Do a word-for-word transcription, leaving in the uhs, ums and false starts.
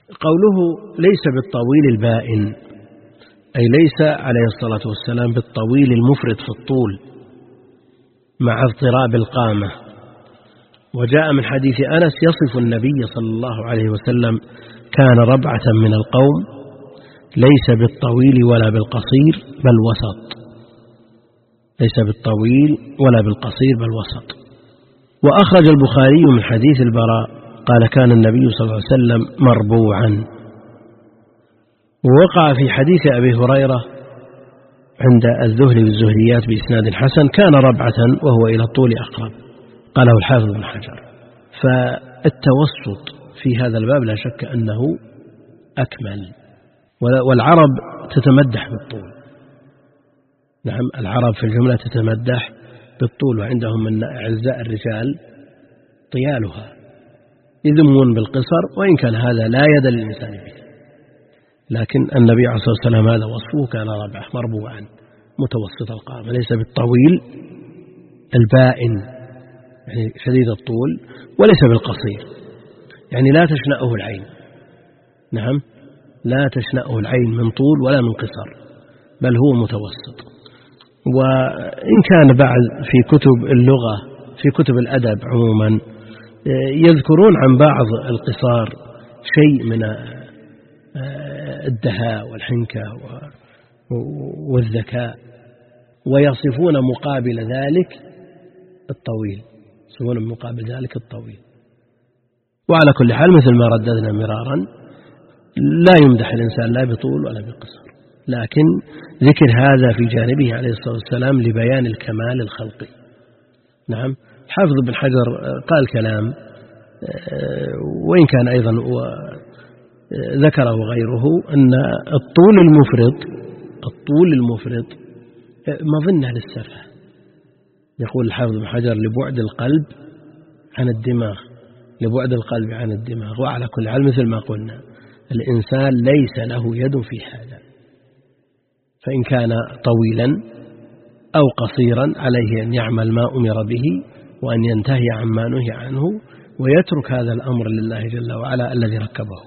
قوله ليس بالطويل البائن، أي ليس عليه الصلاة والسلام بالطويل المفرط في الطول مع اضطراب القامة. وجاء من حديث أنس يصف النبي صلى الله عليه وسلم كان ربعة من القوم ليس بالطويل ولا بالقصير بل وسط، ليس بالطويل ولا بالقصير بل وسط. وأخرج البخاري من حديث البراء قال كان النبي صلى الله عليه وسلم مربوعا. ووقع في حديث أبي هريرة عند الزهري والزهريات بإسناد حسن كان ربعة وهو إلى الطول أقرب، قاله الحافظ بن حجر. فالتوسط في هذا الباب لا شك أنه أكمل. والعرب تتمدح بالطول، نعم العرب في الجملة تتمدح بالطول، وعندهم من أعزاء الرجال طيالها، يذمون بالقصر وإن كان هذا لا يد للإنسان به، لكن النبي عليه الصلاة والسلام هذا وصفه كان ربعه مربوعا متوسط القامة، ليس بالطويل البائن يعني شديد الطول، وليس بالقصير يعني لا تشنأه العين، نعم لا تشنأه العين من طول ولا من قصر، بل هو متوسط. وإن كان بعد في كتب اللغة في كتب الأدب عموما يذكرون عن بعض القصار شيء من الدهاء والحنكة والذكاء، ويصفون مقابل ذلك الطويل، يصفون مقابل ذلك الطويل. وعلى كل حال مثل ما رددنا مرارا لا يمدح الإنسان لا بطول ولا بقصر، لكن ذكر هذا في جانبه عليه الصلاة والسلام لبيان الكمال الخلقي. نعم حافظ بن حجر قال كلام وإن كان أيضا ذكره غيره أن الطول المفرط الطول المفرط مظنة للسفه، يقول الحافظ بن حجر لبعد القلب عن الدماغ، لبعد القلب عن الدماغ. وعلى كل حال مثل ما قلنا الإنسان ليس له يد في هذا، فإن كان طويلا أو قصيرا عليه أن يعمل ما أمر به وأن ينتهي عما نهي عنه، ويترك هذا الأمر لله جل وعلا الذي ركبه.